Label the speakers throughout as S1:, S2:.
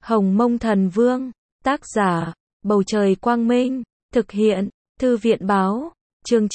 S1: Hồng Mông Thần Vương, tác giả, Bầu Trời Quang Minh, thực hiện, Thư viện Báo, chương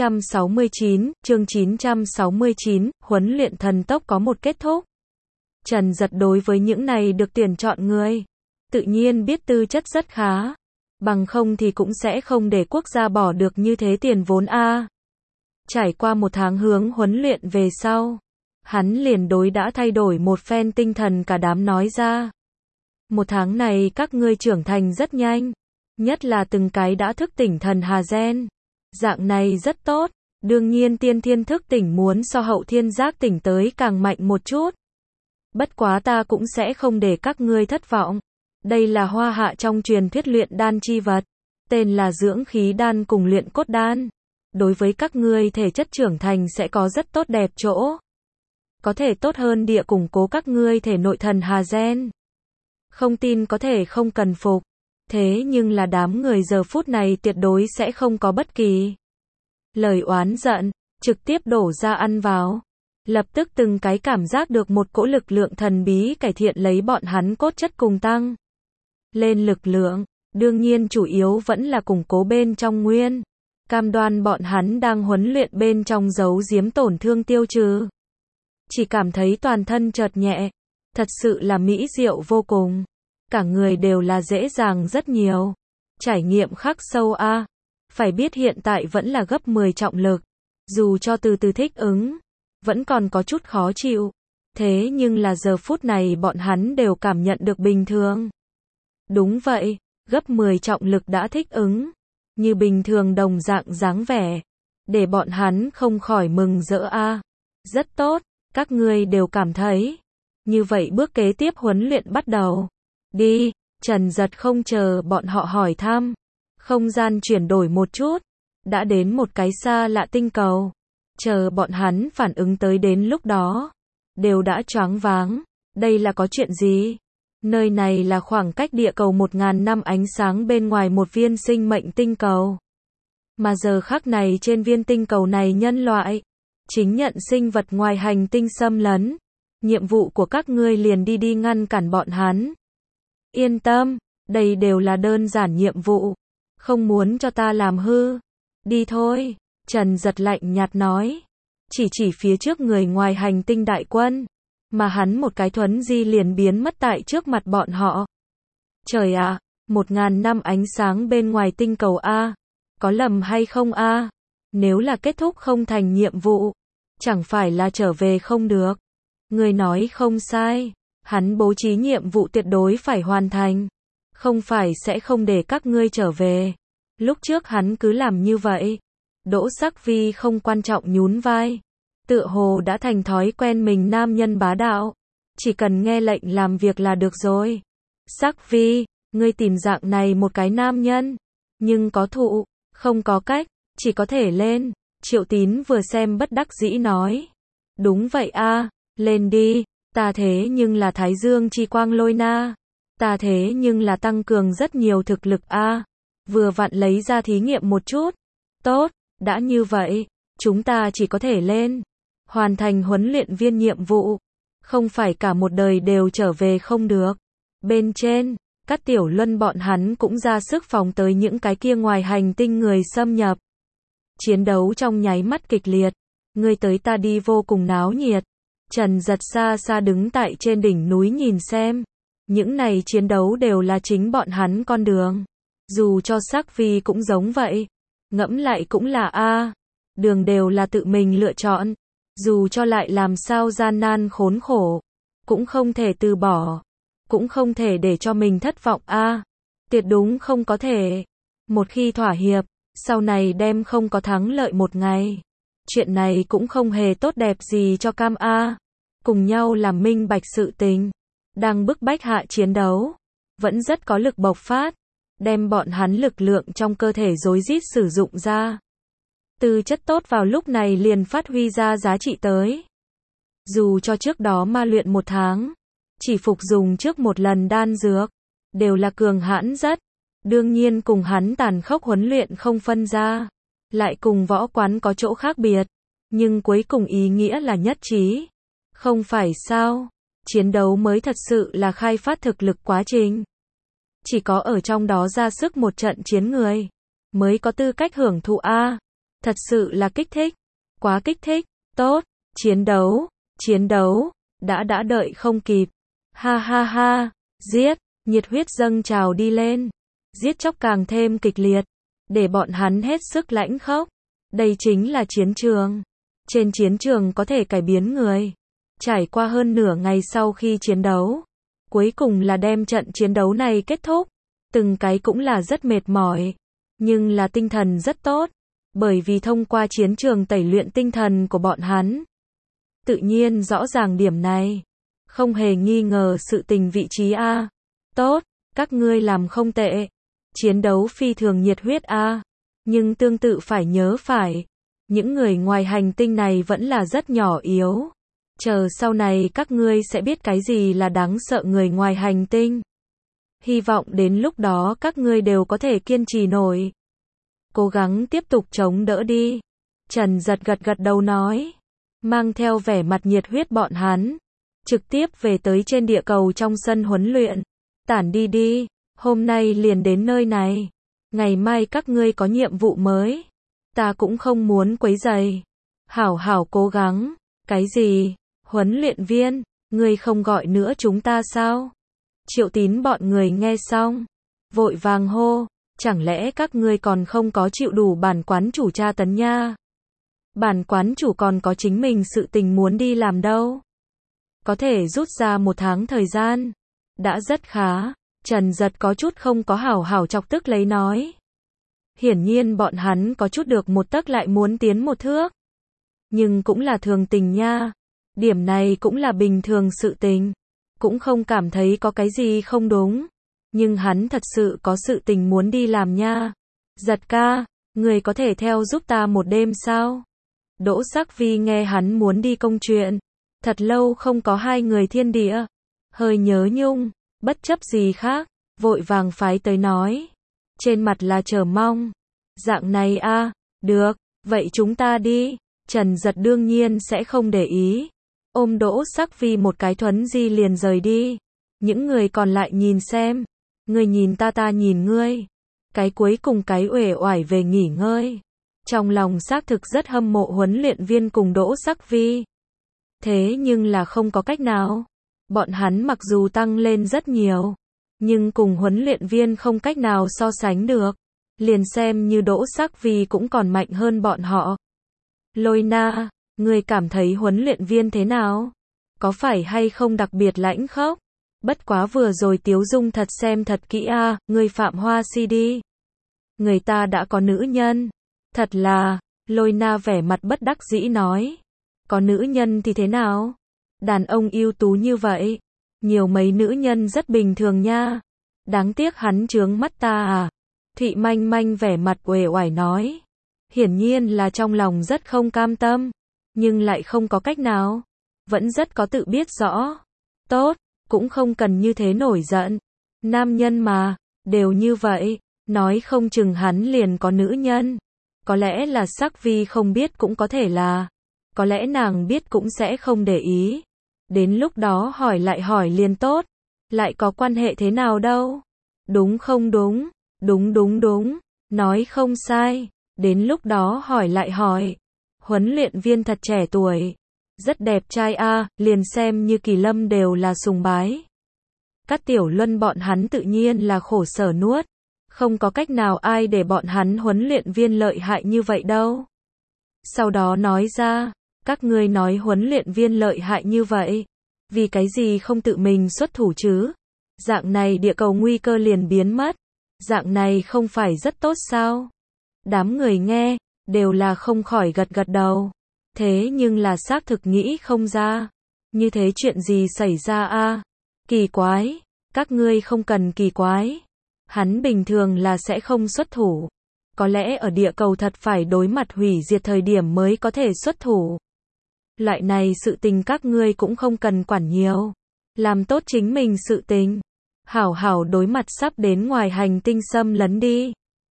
S1: 969, huấn luyện thần tốc có một kết thúc. Trần Dật đối với những này được tuyển chọn người, tự nhiên biết tư chất rất khá, bằng không thì cũng sẽ không để quốc gia bỏ được như thế tiền vốn a. Trải qua một tháng hướng huấn luyện về sau, hắn liền đối đã thay đổi một phen tinh thần cả đám nói ra. Một tháng này các ngươi trưởng thành rất nhanh, nhất là từng cái đã thức tỉnh thần Hà Gen. Dạng này rất tốt, đương nhiên tiên thiên thức tỉnh muốn so hậu thiên giác tỉnh tới càng mạnh một chút. Bất quá ta cũng sẽ không để các ngươi thất vọng. Đây là hoa hạ trong truyền thuyết luyện đan chi vật, tên là dưỡng khí đan cùng luyện cốt đan. Đối với các ngươi thể chất trưởng thành sẽ có rất tốt đẹp chỗ. Có thể tốt hơn địa củng cố các ngươi thể nội thần Hà Gen. Không tin có thể không cần phục. Thế nhưng là đám người giờ phút này tuyệt đối sẽ không có bất kỳ lời oán giận, trực tiếp đổ ra ăn vào. Lập tức từng cái cảm giác được một cỗ lực lượng thần bí cải thiện lấy bọn hắn cốt chất cùng tăng lên lực lượng, đương nhiên chủ yếu vẫn là củng cố bên trong nguyên. Cam đoan bọn hắn đang huấn luyện bên trong giấu giếm tổn thương tiêu trừ. Chỉ cảm thấy toàn thân chợt nhẹ, thật sự là mỹ diệu vô cùng. Cả người đều là dễ dàng rất nhiều. Trải nghiệm khắc sâu a. Phải biết hiện tại vẫn là gấp 10 trọng lực. Dù cho từ từ thích ứng, vẫn còn có chút khó chịu. Thế nhưng là giờ phút này bọn hắn đều cảm nhận được bình thường. Đúng vậy, gấp 10 trọng lực đã thích ứng. Như bình thường đồng dạng dáng vẻ. Để bọn hắn không khỏi mừng rỡ a. Rất tốt, các ngươi đều cảm thấy. Như vậy bước kế tiếp huấn luyện bắt đầu. Đi, Trần Dật không chờ bọn họ hỏi thăm. Không gian chuyển đổi một chút. Đã đến một cái xa lạ tinh cầu. Chờ bọn hắn phản ứng tới đến lúc đó. Đều đã choáng váng. Đây là có chuyện gì? Nơi này là khoảng cách địa cầu 1000 năm ánh sáng bên ngoài một viên sinh mệnh tinh cầu. Mà giờ khắc này trên viên tinh cầu này nhân loại chính nhận sinh vật ngoài hành tinh xâm lấn. Nhiệm vụ của các ngươi liền đi ngăn cản bọn hắn. Yên tâm, đây đều là đơn giản nhiệm vụ. Không muốn cho ta làm hư. Đi thôi, Trần Dật lạnh nhạt nói. Chỉ phía trước người ngoài hành tinh đại quân. Mà hắn một cái thuấn di liền biến mất tại trước mặt bọn họ. Trời ạ, 1000 năm ánh sáng bên ngoài tinh cầu A. Có lầm hay không A? Nếu là kết thúc không thành nhiệm vụ, chẳng phải là trở về không được. Người nói không sai. Hắn bố trí nhiệm vụ tuyệt đối phải hoàn thành. Không phải sẽ không để các ngươi trở về. Lúc trước hắn cứ làm như vậy. Đỗ Sắc Vi không quan trọng nhún vai. Tựa hồ đã thành thói quen mình nam nhân bá đạo. Chỉ cần nghe lệnh làm việc là được rồi. Sắc Vi, ngươi tìm dạng này một cái nam nhân. Nhưng có thụ, không có cách, chỉ có thể lên. Triệu Tín vừa xem bất đắc dĩ nói. Đúng vậy a, lên đi. Ta thế nhưng là Thái Dương chi quang lôi na. Ta thế nhưng là tăng cường rất nhiều thực lực a. Vừa vặn lấy ra thí nghiệm một chút. Tốt, đã như vậy, chúng ta chỉ có thể lên. Hoàn thành huấn luyện viên nhiệm vụ. Không phải cả một đời đều trở về không được. Bên trên, các tiểu luân bọn hắn cũng ra sức phòng tới những cái kia ngoài hành tinh người xâm nhập. Chiến đấu trong nháy mắt kịch liệt. Người tới ta đi vô cùng náo nhiệt. Trần Dật xa xa đứng tại trên đỉnh núi nhìn xem. Những này chiến đấu đều là chính bọn hắn con đường. Dù cho Sắc Vi cũng giống vậy. Ngẫm lại cũng là a. Đường đều là tự mình lựa chọn. Dù cho lại làm sao gian nan khốn khổ. Cũng không thể từ bỏ. Cũng không thể để cho mình thất vọng a. Tuyệt đúng không có thể. Một khi thỏa hiệp, sau này đem không có thắng lợi một ngày. Chuyện này cũng không hề tốt đẹp gì cho Cam A. Cùng nhau làm minh bạch sự tình. Đang bức bách hạ chiến đấu. Vẫn rất có lực bộc phát. Đem bọn hắn lực lượng trong cơ thể rối rít sử dụng ra. Tư chất tốt vào lúc này liền phát huy ra giá trị tới. Dù cho trước đó ma luyện một tháng. Chỉ phục dùng trước một lần đan dược. Đều là cường hãn rất. Đương nhiên cùng hắn tàn khốc huấn luyện không phân ra. Lại cùng võ quán có chỗ khác biệt. Nhưng cuối cùng ý nghĩa là nhất trí. Không phải sao? Chiến đấu mới thật sự là khai phát thực lực quá trình. Chỉ có ở trong đó ra sức một trận chiến người, mới có tư cách hưởng thụ a. Thật sự là kích thích. Quá kích thích. Tốt. Chiến đấu. Đã đợi không kịp. Ha ha ha. Giết. Nhiệt huyết dâng trào đi lên. Giết chóc càng thêm kịch liệt. Để bọn hắn hết sức lãnh khốc. Đây chính là chiến trường. Trên chiến trường có thể cải biến người. Trải qua hơn nửa ngày sau khi chiến đấu, cuối cùng là đem trận chiến đấu này kết thúc. Từng cái cũng là rất mệt mỏi, nhưng là tinh thần rất tốt, bởi vì thông qua chiến trường tẩy luyện tinh thần của bọn hắn. Tự nhiên rõ ràng điểm này, không hề nghi ngờ sự tình vị trí a. Tốt, các ngươi làm không tệ. Chiến đấu phi thường nhiệt huyết a, nhưng tương tự phải nhớ phải, những người ngoài hành tinh này vẫn là rất nhỏ yếu. Chờ sau này các ngươi sẽ biết cái gì là đáng sợ người ngoài hành tinh. Hy vọng đến lúc đó các ngươi đều có thể kiên trì nổi. Cố gắng tiếp tục chống đỡ đi. Trần Giật gật đầu nói. Mang theo vẻ mặt nhiệt huyết bọn hắn. Trực tiếp về tới trên địa cầu trong sân huấn luyện. Tản đi đi. Hôm nay liền đến nơi này. Ngày mai các ngươi có nhiệm vụ mới. Ta cũng không muốn quấy rầy. Hảo cố gắng. Cái gì? Huấn luyện viên, ngươi không gọi nữa chúng ta sao? Triệu Tín bọn người nghe xong, vội vàng hô, chẳng lẽ các ngươi còn không có chịu đủ bản quán chủ tra tấn nha? Bản quán chủ còn có chính mình sự tình muốn đi làm đâu? Có thể rút ra 1 tháng thời gian, đã rất khá. Trần Giật có chút không có hảo chọc tức lấy nói. Hiển nhiên bọn hắn có chút được 1 tấc lại muốn tiến 1 thước. Nhưng cũng là thường tình nha. Điểm này cũng là bình thường sự tình. Cũng không cảm thấy có cái gì không đúng. Nhưng hắn thật sự có sự tình muốn đi làm nha. Giật ca, người có thể theo giúp ta 1 đêm sao? Đỗ Sắc Vi nghe hắn muốn đi công chuyện. Thật lâu không có hai người thiên địa. Hơi nhớ nhung, bất chấp gì khác, vội vàng phái tới nói. Trên mặt là chờ mong. Dạng này a, được, vậy chúng ta đi. Trần Giật đương nhiên sẽ không để ý. Ôm Đỗ Sắc Vi một cái thuấn di liền rời đi. Những người còn lại nhìn xem. Ngươi nhìn ta nhìn ngươi. Cái cuối cùng cái uể oải về nghỉ ngơi. Trong lòng xác thực rất hâm mộ huấn luyện viên cùng Đỗ Sắc Vi. Thế nhưng là không có cách nào. Bọn hắn mặc dù tăng lên rất nhiều, nhưng cùng huấn luyện viên không cách nào so sánh được. Liền xem như Đỗ Sắc Vi cũng còn mạnh hơn bọn họ. Lôi Na, ngươi cảm thấy huấn luyện viên thế nào? Có phải hay không đặc biệt lãnh khốc? Bất quá vừa rồi Tiếu Dung thật xem thật kỹ a, ngươi Phạm Hoa Si đi. Người ta đã có nữ nhân. Thật là, Lôi Na vẻ mặt bất đắc dĩ nói. Có nữ nhân thì thế nào? Đàn ông ưu tú như vậy. Nhiều mấy nữ nhân rất bình thường nha. Đáng tiếc hắn chướng mắt ta à? Thụy Manh Manh vẻ mặt uể oải nói. Hiển nhiên là trong lòng rất không cam tâm. Nhưng lại không có cách nào. Vẫn rất có tự biết rõ. Tốt, cũng không cần như thế nổi giận. Nam nhân mà, đều như vậy. Nói không chừng hắn liền có nữ nhân. Có lẽ là Sắc Vi không biết cũng có thể là. Có lẽ nàng biết cũng sẽ không để ý. Đến lúc đó hỏi lại hỏi liền tốt. Lại có quan hệ thế nào đâu. Đúng không đúng. Đúng. Nói không sai. Đến lúc đó hỏi lại hỏi. Huấn luyện viên thật trẻ tuổi. Rất đẹp trai a, liền xem như Kỳ Lâm đều là sùng bái. Các tiểu luân bọn hắn tự nhiên là khổ sở nuốt. Không có cách nào ai để bọn hắn huấn luyện viên lợi hại như vậy đâu. Sau đó nói ra, các ngươi nói huấn luyện viên lợi hại như vậy. Vì cái gì không tự mình xuất thủ chứ? Dạng này địa cầu nguy cơ liền biến mất. Dạng này không phải rất tốt sao? Đám người nghe, đều là không khỏi gật đầu. Thế nhưng là xác thực nghĩ không ra. Như thế chuyện gì xảy ra a? Kỳ quái. Các ngươi không cần kỳ quái. Hắn bình thường là sẽ không xuất thủ. Có lẽ ở địa cầu thật phải đối mặt hủy diệt thời điểm mới có thể xuất thủ. Loại này sự tình các ngươi cũng không cần quản nhiều. Làm tốt chính mình sự tình. Hảo đối mặt sắp đến ngoài hành tinh xâm lấn đi.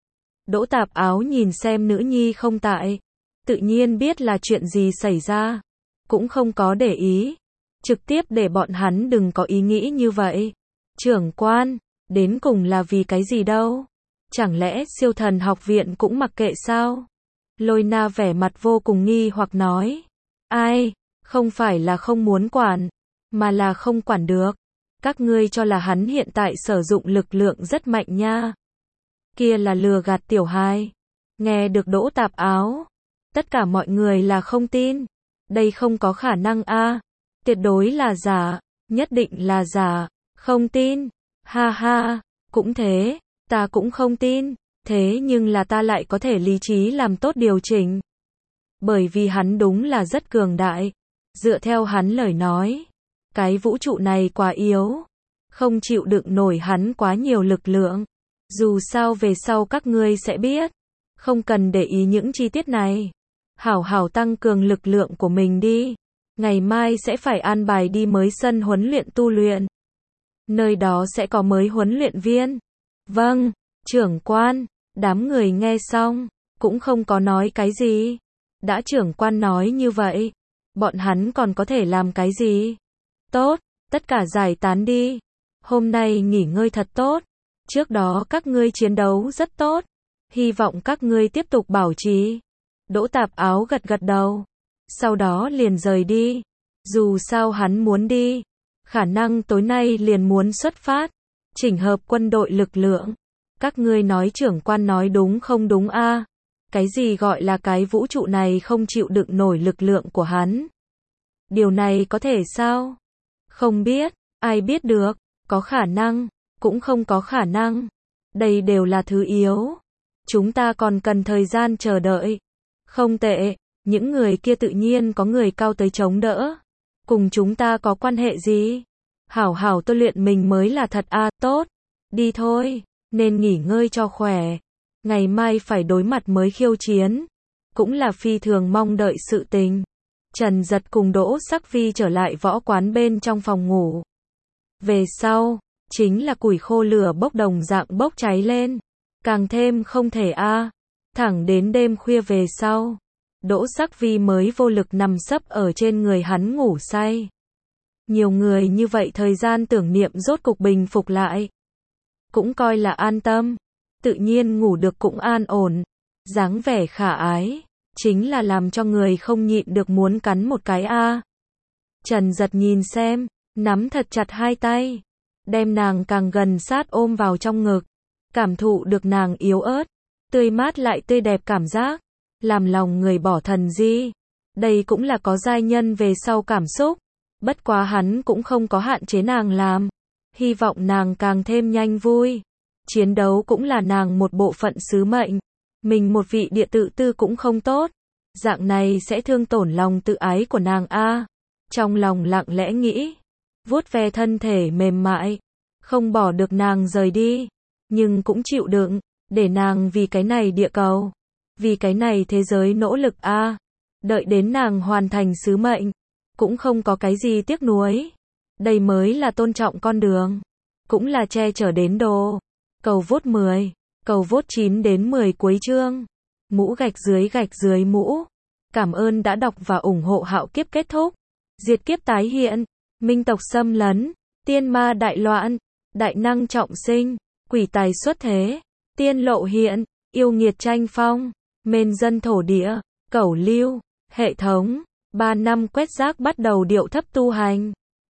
S1: Đỗ Tạp Áo nhìn xem nữ nhi không tại. Tự nhiên biết là chuyện gì xảy ra. Cũng không có để ý. trực tiếp để bọn hắn đừng có ý nghĩ như vậy. Trưởng quan, đến cùng là vì cái gì đâu? Chẳng lẽ siêu thần học viện cũng mặc kệ sao? Lôi Na vẻ mặt vô cùng nghi hoặc nói. Ai, không phải là không muốn quản, mà là không quản được. Các ngươi cho là hắn hiện tại sử dụng lực lượng rất mạnh nha. Kia là lừa gạt tiểu hài. Nghe được Đỗ Tạp Áo. Tất cả mọi người là không tin. Đây không có khả năng a, tuyệt đối là giả, nhất định là giả, không tin. Ha ha, cũng thế, ta cũng không tin, thế nhưng là ta lại có thể lý trí làm tốt điều chỉnh. Bởi vì hắn đúng là rất cường đại. Dựa theo hắn lời nói, cái vũ trụ này quá yếu, không chịu đựng nổi hắn quá nhiều lực lượng. Dù sao về sau các ngươi sẽ biết, không cần để ý những chi tiết này. Hảo hảo tăng cường lực lượng của mình đi. Ngày mai sẽ phải an bài đi mới sân huấn luyện tu luyện. Nơi đó sẽ có mới huấn luyện viên. Vâng, trưởng quan. Đám người nghe xong, cũng không có nói cái gì. Đã trưởng quan nói như vậy, bọn hắn còn có thể làm cái gì? Tốt, tất cả giải tán đi. Hôm nay nghỉ ngơi thật tốt. Trước đó các ngươi chiến đấu rất tốt. Hy vọng các ngươi tiếp tục bảo trì. Đỗ Tạp Áo gật gật đầu. Sau đó liền rời đi. Dù sao hắn muốn đi. Khả năng tối nay liền muốn xuất phát. Chỉnh hợp quân đội lực lượng. Các ngươi nói trưởng quan nói đúng không đúng a? Cái gì gọi là cái vũ trụ này không chịu đựng nổi lực lượng của hắn? Điều này có thể sao? Không biết, ai biết được, có khả năng, cũng không có khả năng. Đây đều là thứ yếu. Chúng ta còn cần thời gian chờ đợi. Không tệ, những người kia tự nhiên có người cao tới chống đỡ. Cùng chúng ta có quan hệ gì? Hảo hảo tôi luyện mình mới là thật a, tốt. Đi thôi, nên nghỉ ngơi cho khỏe. Ngày mai phải đối mặt mới khiêu chiến. Cũng là phi thường mong đợi sự tình. Trần Giật cùng Đỗ Sắc Vi trở lại võ quán bên trong phòng ngủ. Về sau, chính là củi khô lửa bốc đồng dạng bốc cháy lên. Càng thêm không thể a. Thẳng đến đêm khuya về sau, Đỗ Sắc Vi mới vô lực nằm sấp ở trên người hắn ngủ say. Nhiều người như vậy thời gian tưởng niệm rốt cục bình phục lại. Cũng coi là an tâm. Tự nhiên ngủ được cũng an ổn. Dáng vẻ khả ái, chính là làm cho người không nhịn được muốn cắn một cái a. Trần Giật nhìn xem, nắm thật chặt hai tay. Đem nàng càng gần sát ôm vào trong ngực. Cảm thụ được nàng yếu ớt, tươi mát lại tươi đẹp cảm giác. Làm lòng người bỏ thần di. Đây cũng là có giai nhân về sau cảm xúc. Bất quá hắn cũng không có hạn chế nàng làm. Hy vọng nàng càng thêm nhanh vui. Chiến đấu cũng là nàng một bộ phận sứ mệnh. Mình một vị địa tự tư cũng không tốt. Dạng này sẽ thương tổn lòng tự ái của nàng a. Trong lòng lặng lẽ nghĩ. Vuốt ve thân thể mềm mại. Không bỏ được nàng rời đi. Nhưng cũng chịu đựng. Để nàng vì cái này địa cầu. Vì cái này thế giới nỗ lực a. Đợi đến nàng hoàn thành sứ mệnh. Cũng không có cái gì tiếc nuối. Đây mới là tôn trọng con đường. Cũng là che chở đến đồ. Cầu vote 10. Cầu vote 9 đến 10 cuối chương. Mũ gạch dưới mũ. Cảm ơn đã đọc và ủng hộ Hạo Kiếp kết thúc. Diệt kiếp tái hiện. Minh tộc xâm lấn. Tiên ma đại loạn. Đại năng trọng sinh. Quỷ tài xuất thế. Tiên lộ hiện. Yêu nghiệt tranh phong. Mên dân thổ địa. Cẩu lưu. Hệ thống. 3 năm quét rác bắt đầu điệu thấp tu hành.